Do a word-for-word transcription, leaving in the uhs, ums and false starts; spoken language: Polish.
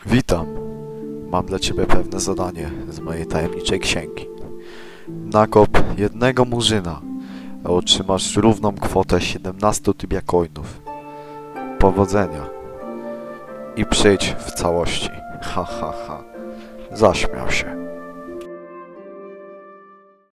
Witam. Mam dla ciebie pewne zadanie z mojej tajemniczej księgi. Nakop jednego murzyna, a otrzymasz równą kwotę siedemnastu tybiakoinów. Powodzenia. I przyjdź w całości. Ha, ha, ha. Zaśmiał się.